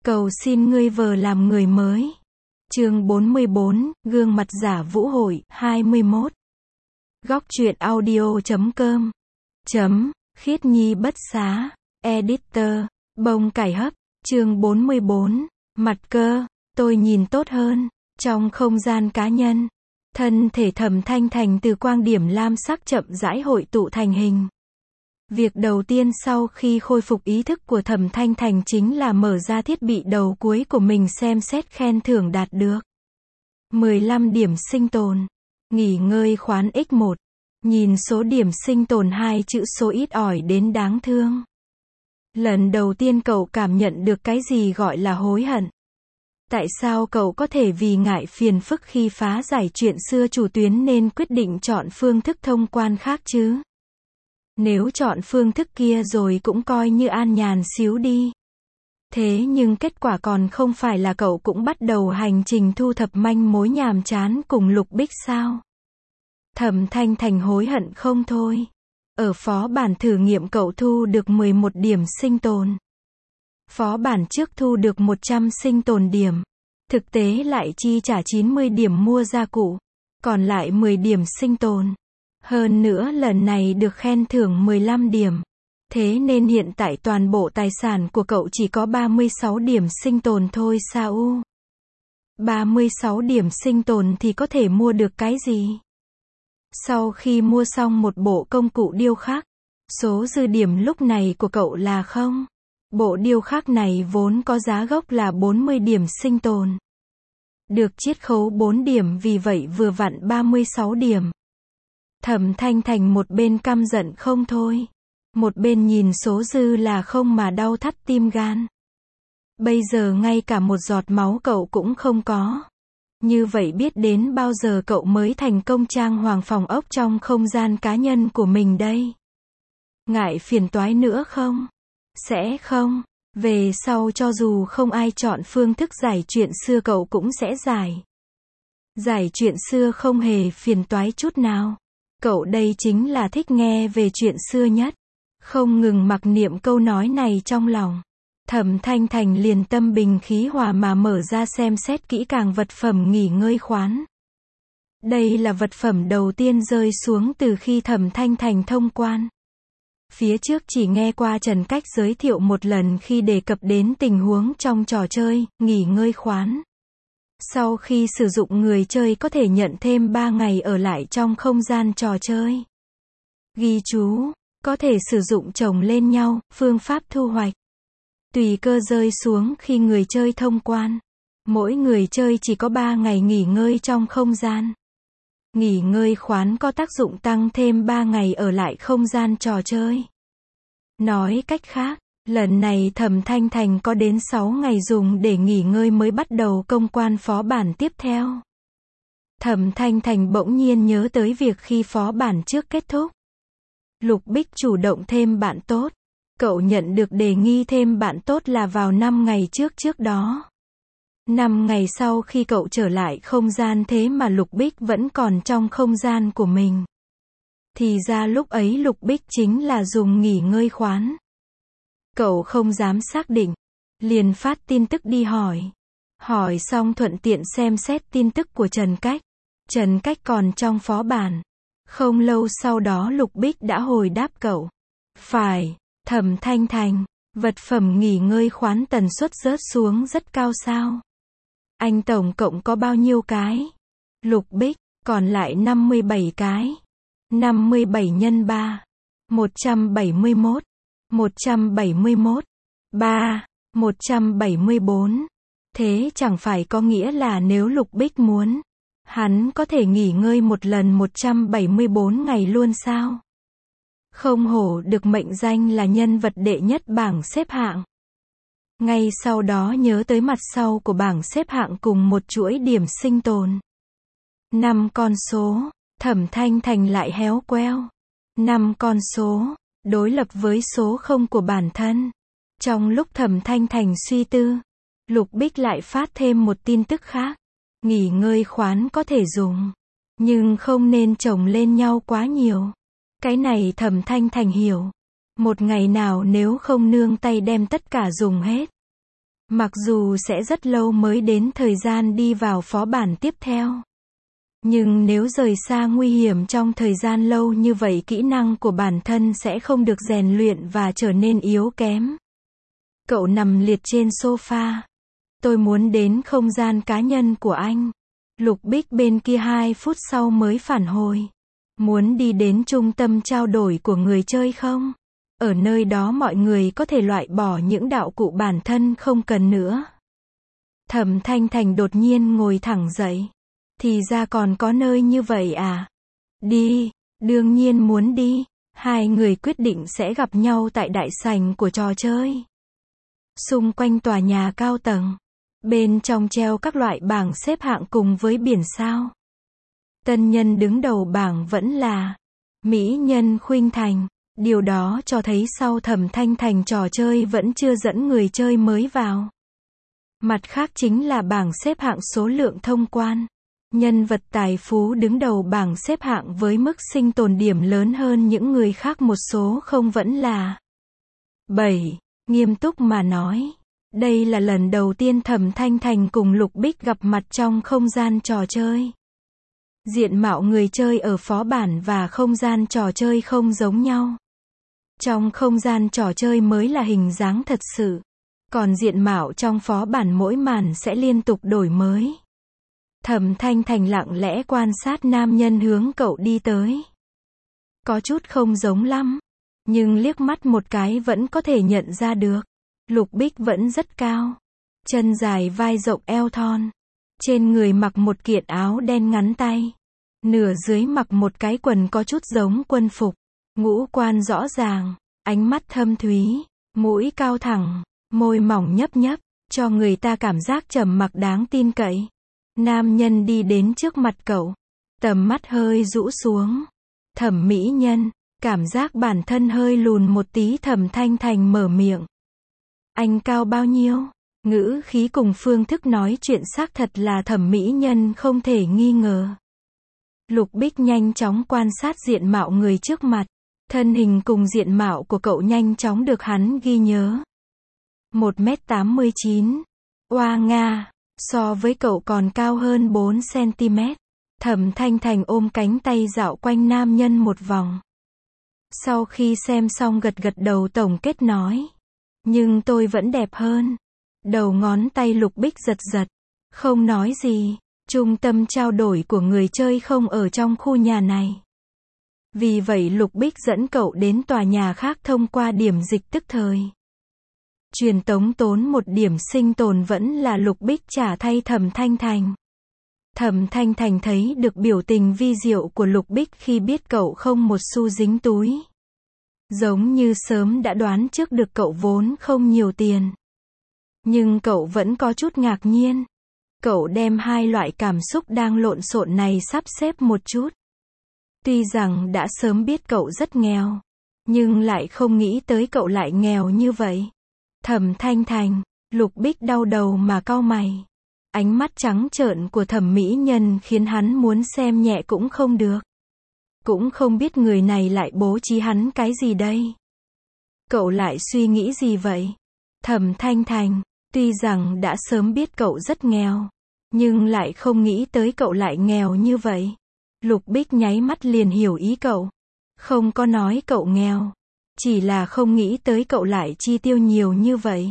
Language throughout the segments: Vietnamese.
Cầu xin ngươi vờ làm người mới. Chương 44, gương mặt giả vũ hội, 21. Góc truyện audio.com. Khiết nhi bất xá. Editor. Bông cải hấp. Chương 44. Mặt cơ. Tôi nhìn tốt hơn. Trong không gian cá nhân, thân thể Thẩm Thanh Thành từ quang điểm lam sắc chậm rãi hội tụ thành hình. Việc đầu tiên sau khi khôi phục ý thức của Thẩm Thanh Thành chính là mở ra thiết bị đầu cuối của mình xem xét khen thưởng đạt được. 15 điểm sinh tồn. Nghỉ ngơi khoán X1. Nhìn số điểm sinh tồn 2 chữ số ít ỏi đến đáng thương. Lần đầu tiên cậu cảm nhận được cái gì gọi là hối hận. Tại sao cậu có thể vì ngại phiền phức khi phá giải chuyện xưa chủ tuyến nên quyết định chọn phương thức thông quan khác chứ? Nếu chọn phương thức kia rồi cũng coi như an nhàn xíu đi. Thế nhưng kết quả còn không phải là cậu cũng bắt đầu hành trình thu thập manh mối nhàm chán cùng Lục Bích sao? Thẩm Thanh Thành hối hận không thôi. Ở phó bản thử nghiệm cậu thu được 11 điểm sinh tồn. Phó bản trước thu được 100 sinh tồn điểm. Thực tế lại chi trả 90 điểm mua gia cụ. Còn lại 10 điểm sinh tồn. Hơn nữa lần này được khen thưởng 15 điểm. Thế nên hiện tại toàn bộ tài sản của cậu chỉ có 36 điểm sinh tồn thôi sao u? 36 điểm sinh tồn thì có thể mua được cái gì? Sau khi mua xong một bộ công cụ điêu khắc, số dư điểm lúc này của cậu là không. Bộ điêu khắc này vốn có giá gốc là 40 điểm sinh tồn. Được chiết khấu 4 điểm vì vậy vừa vặn 36 điểm. Thẩm Thanh Thành một bên căm giận không thôi. Một bên nhìn số dư là không mà đau thắt tim gan. Bây giờ ngay cả một giọt máu cậu cũng không có. Như vậy biết đến bao giờ cậu mới thành công trang hoàng phòng ốc trong không gian cá nhân của mình đây? Ngại phiền toái nữa không? Sẽ không. Về sau cho dù không ai chọn phương thức giải chuyện xưa cậu cũng sẽ giải. Giải chuyện xưa không hề phiền toái chút nào. Cậu đây chính là thích nghe về chuyện xưa nhất. Không ngừng mặc niệm câu nói này trong lòng. Thẩm Thanh Thành liền tâm bình khí hòa mà mở ra xem xét kỹ càng vật phẩm nghỉ ngơi khoán. Đây là vật phẩm đầu tiên rơi xuống từ khi Thẩm Thanh Thành thông quan. Phía trước chỉ nghe qua Trần Cách giới thiệu một lần khi đề cập đến tình huống trong trò chơi, nghỉ ngơi khoán. Sau khi sử dụng người chơi có thể nhận thêm 3 ngày ở lại trong không gian trò chơi. Ghi chú, có thể sử dụng chồng lên nhau, phương pháp thu hoạch. Tùy cơ rơi xuống khi người chơi thông quan. Mỗi người chơi chỉ có 3 ngày nghỉ ngơi trong không gian. Nghỉ ngơi khoán có tác dụng tăng thêm 3 ngày ở lại không gian trò chơi. Nói cách khác, lần này Thẩm Thanh Thành có đến 6 ngày dùng để nghỉ ngơi mới bắt đầu công quan phó bản tiếp theo. Thẩm Thanh Thành bỗng nhiên nhớ tới việc khi phó bản trước kết thúc. Lục Bích chủ động thêm bạn tốt. Cậu nhận được đề nghị thêm bạn tốt là vào 5 ngày trước đó. 5 ngày sau khi cậu trở lại không gian thế mà Lục Bích vẫn còn trong không gian của mình. Thì ra lúc ấy Lục Bích chính là dùng nghỉ ngơi khoán. Cậu không dám xác định. Liền phát tin tức đi hỏi. Hỏi xong thuận tiện xem xét tin tức của Trần Cách. Trần Cách còn trong phó bản. Không lâu sau đó Lục Bích đã hồi đáp cậu. Phải, Thẩm Thanh Thành, vật phẩm nghỉ ngơi khoán tần suất rớt xuống rất cao sao? Anh tổng cộng có bao nhiêu cái? Lục Bích, còn lại 57 cái. 57 nhân 3. 171. 171. 3. 174. Thế chẳng phải có nghĩa là nếu Lục Bích muốn, hắn có thể nghỉ ngơi một lần 174 ngày luôn sao? Không hổ được mệnh danh là nhân vật đệ nhất bảng xếp hạng. Ngay sau đó nhớ tới mặt sau của bảng xếp hạng cùng một chuỗi điểm sinh tồn. 5 con số, Thẩm Thanh Thành lại héo queo. 5 con số, đối lập với số 0 của bản thân. Trong lúc Thẩm Thanh Thành suy tư, Lục Bích lại phát thêm một tin tức khác. Nghỉ ngơi khoán có thể dùng, nhưng không nên chồng lên nhau quá nhiều. Cái này Thẩm Thanh Thành hiểu. Một ngày nào nếu không nương tay đem tất cả dùng hết. Mặc dù sẽ rất lâu mới đến thời gian đi vào phó bản tiếp theo. Nhưng nếu rời xa nguy hiểm trong thời gian lâu như vậy, kỹ năng của bản thân sẽ không được rèn luyện và trở nên yếu kém. Cậu nằm liệt trên sofa. Tôi muốn đến không gian cá nhân của anh. Lục Bích bên kia 2 phút sau mới phản hồi. Muốn đi đến trung tâm trao đổi của người chơi không? Ở nơi đó mọi người có thể loại bỏ những đạo cụ bản thân không cần nữa. Thẩm Thanh Thành đột nhiên ngồi thẳng dậy. Thì ra còn có nơi như vậy à? Đi, đương nhiên muốn đi. Hai người quyết định sẽ gặp nhau tại đại sảnh của trò chơi. Xung quanh tòa nhà cao tầng. Bên trong treo các loại bảng xếp hạng cùng với biển sao. Tân nhân đứng đầu bảng vẫn là mỹ nhân Khuynh Thành. Điều đó cho thấy sau Thẩm Thanh Thành trò chơi vẫn chưa dẫn người chơi mới vào. Mặt khác chính là bảng xếp hạng số lượng thông quan. Nhân vật tài phú đứng đầu bảng xếp hạng với mức sinh tồn điểm lớn hơn những người khác một số không vẫn là 7. Nghiêm túc mà nói, đây là lần đầu tiên Thẩm Thanh Thành cùng Lục Bích gặp mặt trong không gian trò chơi. Diện mạo người chơi ở phó bản và không gian trò chơi không giống nhau. Trong không gian trò chơi mới là hình dáng thật sự. Còn diện mạo trong phó bản mỗi màn sẽ liên tục đổi mới. Thẩm Thanh Thành lặng lẽ quan sát nam nhân hướng cậu đi tới. Có chút không giống lắm. Nhưng liếc mắt một cái vẫn có thể nhận ra được. Lục Bích vẫn rất cao. Chân dài vai rộng eo thon. Trên người mặc một kiện áo đen ngắn tay. Nửa dưới mặc một cái quần có chút giống quân phục. Ngũ quan rõ ràng. Ánh mắt thâm thúy. Mũi cao thẳng. Môi mỏng nhấp nhấp. Cho người ta cảm giác trầm mặc đáng tin cậy. Nam nhân đi đến trước mặt cậu. Tầm mắt hơi rũ xuống. Thẩm mỹ nhân. Cảm giác bản thân hơi lùn một tí. Thẩm Thanh Thành mở miệng. Anh cao bao nhiêu? Ngữ khí cùng phương thức nói chuyện xác thật là thẩm mỹ nhân không thể nghi ngờ. Lục Bích nhanh chóng quan sát diện mạo người trước mặt. Thân hình cùng diện mạo của cậu nhanh chóng được hắn ghi nhớ. 1m89. Oa Nga. So với cậu còn cao hơn 4cm. Thẩm Thanh Thành ôm cánh tay dạo quanh nam nhân một vòng. Sau khi xem xong gật gật đầu tổng kết nói. Nhưng tôi vẫn đẹp hơn. Đầu ngón tay Lục Bích giật giật. Không nói gì. Trung tâm trao đổi của người chơi không ở trong khu nhà này. Vì vậy Lục Bích dẫn cậu đến tòa nhà khác thông qua điểm dịch tức thời. Truyền tống tốn một điểm sinh tồn vẫn là Lục Bích trả thay Thẩm Thanh Thành. Thẩm Thanh Thành thấy được biểu tình vi diệu của Lục Bích khi biết cậu không một xu dính túi. Giống như sớm đã đoán trước được cậu vốn không nhiều tiền. Nhưng cậu vẫn có chút ngạc nhiên. Cậu đem hai loại cảm xúc đang lộn xộn này sắp xếp một chút. Tuy rằng đã sớm biết cậu rất nghèo. Nhưng lại không nghĩ tới cậu lại nghèo như vậy. Thẩm Thanh Thành. Lục Bích đau đầu mà cau mày. Ánh mắt trắng trợn của thẩm mỹ nhân khiến hắn muốn xem nhẹ cũng không được. Cũng không biết người này lại bố trí hắn cái gì đây. Cậu lại suy nghĩ gì vậy? Thẩm Thanh Thành. Tuy rằng đã sớm biết cậu rất nghèo. Nhưng lại không nghĩ tới cậu lại nghèo như vậy. Lục Bích nháy mắt liền hiểu ý cậu. Không có nói cậu nghèo. Chỉ là không nghĩ tới cậu lại chi tiêu nhiều như vậy.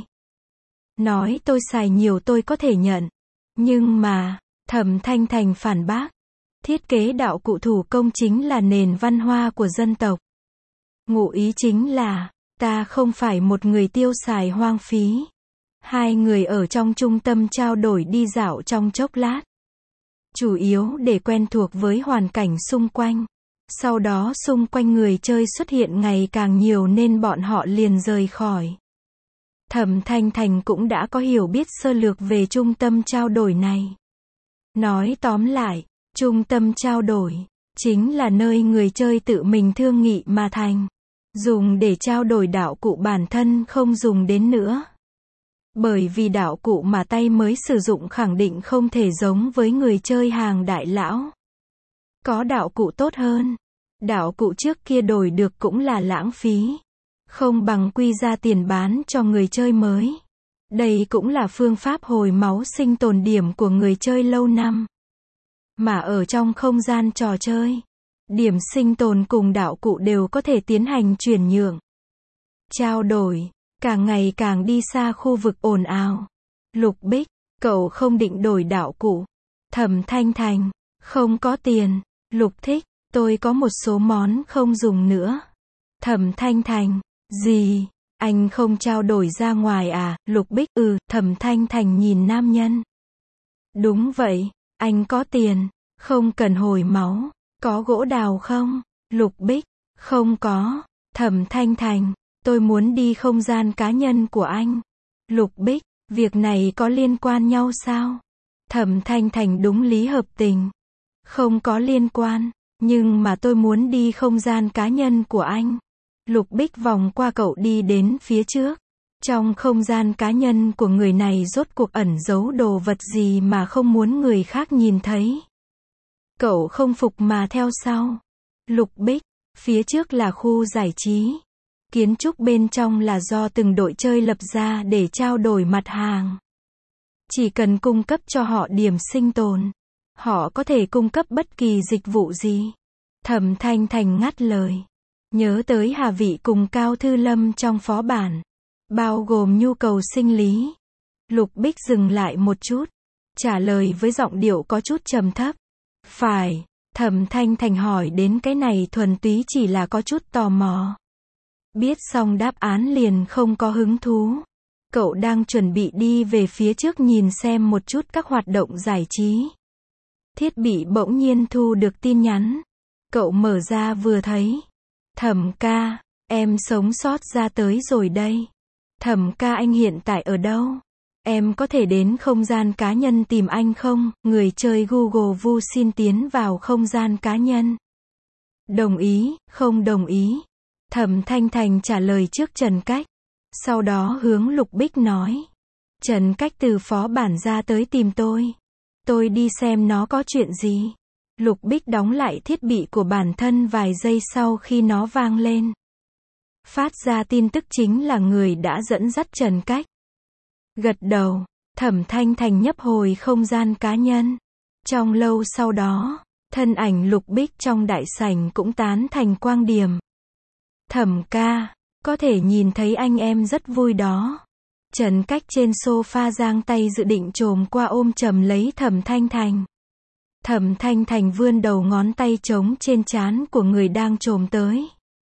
Nói tôi xài nhiều tôi có thể nhận. Nhưng mà, Thẩm Thanh Thành phản bác. Thiết kế đạo cụ thủ công chính là nền văn hóa của dân tộc. Ngụ ý chính là, ta không phải một người tiêu xài hoang phí. Hai người ở trong trung tâm trao đổi đi dạo trong chốc lát. Chủ yếu để quen thuộc với hoàn cảnh xung quanh. Sau đó xung quanh người chơi xuất hiện ngày càng nhiều nên bọn họ liền rời khỏi. Thẩm Thanh Thành cũng đã có hiểu biết sơ lược về trung tâm trao đổi này. Nói tóm lại, trung tâm trao đổi chính là nơi người chơi tự mình thương nghị mà thành. Dùng để trao đổi đạo cụ bản thân không dùng đến nữa. Bởi vì đạo cụ mà tay mới sử dụng khẳng định không thể giống với người chơi hàng đại lão. Có đạo cụ tốt hơn. Đạo cụ trước kia đổi được cũng là lãng phí. Không bằng quy ra tiền bán cho người chơi mới. Đây cũng là phương pháp hồi máu sinh tồn điểm của người chơi lâu năm. Mà ở trong không gian trò chơi, điểm sinh tồn cùng đạo cụ đều có thể tiến hành chuyển nhượng, trao đổi, càng ngày càng đi xa khu vực ồn ào. Lục Bích, cậu không định đổi đạo cụ. Thẩm Thanh Thành, không có tiền. Lục Thích, tôi có một số món không dùng nữa. Thẩm Thanh Thành, gì? Anh không trao đổi ra ngoài à? Lục Bích, Thẩm Thanh Thành nhìn nam nhân. Đúng vậy, anh có tiền, không cần hồi máu. Có gỗ đào không? Lục Bích, không có. Thẩm Thanh Thành, tôi muốn đi không gian cá nhân của anh. Lục Bích, việc này có liên quan nhau sao? Thẩm Thanh Thành đúng lý hợp tình. Không có liên quan, nhưng mà tôi muốn đi không gian cá nhân của anh. Lục Bích vòng qua cậu đi đến phía trước. Trong không gian cá nhân của người này rốt cuộc ẩn giấu đồ vật gì mà không muốn người khác nhìn thấy. Cậu không phục mà theo sau. Lục Bích, phía trước là khu giải trí. Kiến trúc bên trong là do từng đội chơi lập ra để trao đổi mặt hàng. Chỉ cần cung cấp cho họ điểm sinh tồn, họ có thể cung cấp bất kỳ dịch vụ gì. Thẩm Thanh Thành ngắt lời. Nhớ tới Hà Vị cùng Cao Thư Lâm trong phó bản, bao gồm nhu cầu sinh lý. Lục Bích dừng lại một chút, trả lời với giọng điệu có chút trầm thấp. Phải. Thẩm Thanh Thành hỏi đến cái này thuần túy chỉ là có chút tò mò. Biết xong đáp án liền không có hứng thú. Cậu đang chuẩn bị đi về phía trước nhìn xem một chút các hoạt động giải trí. Thiết bị bỗng nhiên thu được tin nhắn. Cậu mở ra vừa thấy. Thẩm ca, em sống sót ra tới rồi đây. Thẩm ca, anh hiện tại ở đâu? Em có thể đến không gian cá nhân tìm anh không? Người chơi Google Vu xin tiến vào không gian cá nhân. Đồng ý, không đồng ý. Thẩm Thanh Thành trả lời trước Trần Cách. Sau đó hướng Lục Bích nói. Trần Cách từ phó bản ra tới tìm tôi. Tôi đi xem nó có chuyện gì. Lục Bích đóng lại thiết bị của bản thân vài giây sau khi nó vang lên. Phát ra tin tức chính là người đã dẫn dắt Trần Cách. Gật đầu, Thẩm Thanh Thành nhấp hồi không gian cá nhân. Trong lâu sau đó, thân ảnh Lục Bích trong đại sảnh cũng tán thành quang điểm. Thẩm ca, có thể nhìn thấy anh em rất vui đó. Trần Cách trên sofa giang tay dự định chồm qua ôm chầm lấy Thẩm Thanh Thành. Thẩm Thanh Thành vươn đầu ngón tay trống trên trán của người đang chồm tới.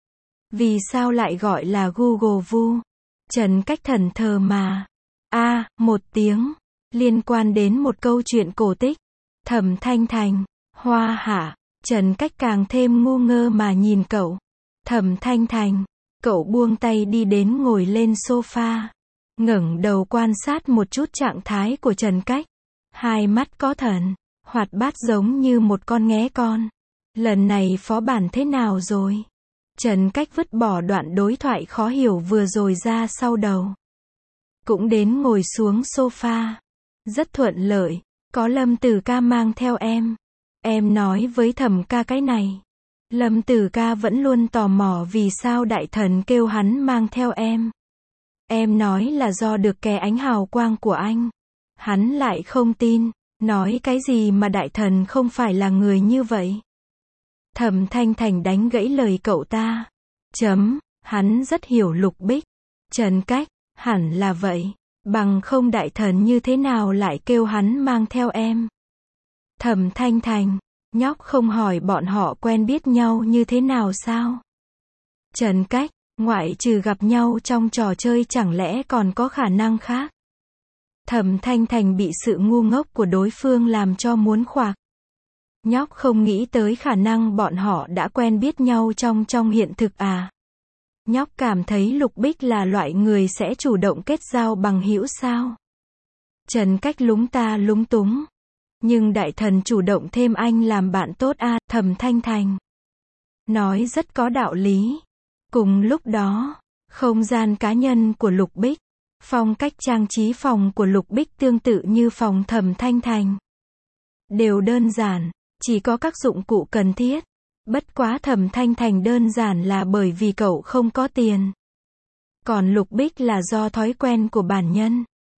Vì sao lại gọi là Google Vu? Trần Cách thần thờ mà. Một tiếng. Liên quan đến một câu chuyện cổ tích. Thẩm Thanh Thành. Hoa hả? Trần Cách càng thêm ngu ngơ mà nhìn cậu. Thẩm Thanh Thành. Cậu buông tay đi đến ngồi lên sofa. Ngẩng đầu quan sát một chút trạng thái của Trần Cách. Hai mắt có thần. Hoạt bát giống như một con nghé con. Lần này phó bản thế nào rồi? Trần Cách vứt bỏ đoạn đối thoại khó hiểu vừa rồi ra sau đầu. Cũng đến ngồi xuống sofa. Rất thuận lợi. Có Lâm Tử Ca mang theo em. Em nói với Thẩm ca cái này. Lâm Tử Ca vẫn luôn tò mò vì sao đại thần kêu hắn mang theo em. Em nói là do được ké ánh hào quang của anh. Hắn lại không tin. Nói cái gì mà đại thần không phải là người như vậy. Thẩm Thanh Thành đánh gãy lời cậu ta. Hắn rất hiểu Lục Bích. Trần Cách, hẳn là vậy. Bằng không đại thần như thế nào lại kêu hắn mang theo em. Thẩm Thanh Thành, nhóc không hỏi bọn họ quen biết nhau như thế nào sao? Trần Cách, ngoại trừ gặp nhau trong trò chơi chẳng lẽ còn có khả năng khác? Thẩm Thanh Thành bị sự ngu ngốc của đối phương làm cho muốn khoạc. Nhóc không nghĩ tới khả năng bọn họ đã quen biết nhau trong hiện thực à? Nhóc cảm thấy Lục Bích là loại người sẽ chủ động kết giao bằng hữu sao? Trần Cách lúng ta lúng túng. Nhưng đại thần chủ động thêm anh làm bạn tốt à? Thẩm Thanh Thành nói rất có đạo lý. Cùng lúc đó, không gian cá nhân của Lục Bích. Phong cách trang trí phòng của Lục Bích tương tự như phòng Thẩm Thanh Thành. Đều đơn giản, chỉ có các dụng cụ cần thiết. Bất quá Thẩm Thanh Thành đơn giản là bởi vì cậu không có tiền. Còn Lục Bích là do thói quen của bản nhân.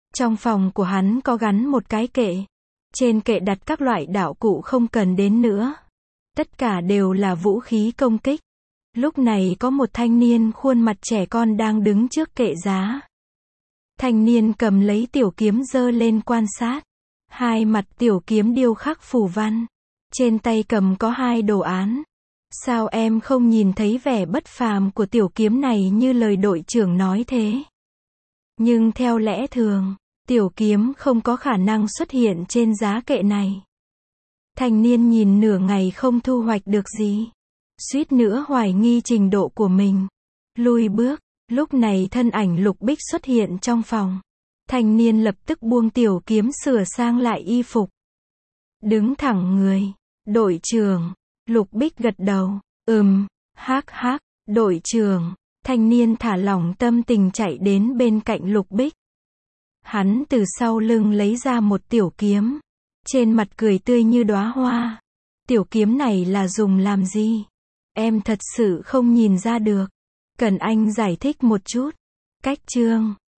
Trong phòng của hắn có gắn một cái kệ. Trên kệ đặt các loại đạo cụ không cần đến nữa. Tất cả đều là vũ khí công kích. Lúc này có một thanh niên khuôn mặt trẻ con đang đứng trước kệ giá. Thanh niên cầm lấy tiểu kiếm giơ lên quan sát. Hai mặt tiểu kiếm điêu khắc phù văn. Trên tay cầm có hai đồ án. Sao em không nhìn thấy vẻ bất phàm của tiểu kiếm này như lời đội trưởng nói thế? Nhưng theo lẽ thường, tiểu kiếm không có khả năng xuất hiện trên giá kệ này. Thanh niên nhìn nửa ngày không thu hoạch được gì. Suýt nữa hoài nghi trình độ của mình. Lùi bước, lúc này thân ảnh Lục Bích xuất hiện trong phòng. Thanh niên lập tức buông tiểu kiếm sửa sang lại y phục. Đứng thẳng người. Đội trưởng. Lục Bích gật đầu. Hắc, đội trưởng. Thanh niên thả lỏng tâm tình chạy đến bên cạnh Lục Bích. Hắn từ sau lưng lấy ra một tiểu kiếm. Trên mặt cười tươi như đóa hoa. Tiểu kiếm này là dùng làm gì? Em thật sự không nhìn ra được. Cần anh giải thích một chút. Cách chương.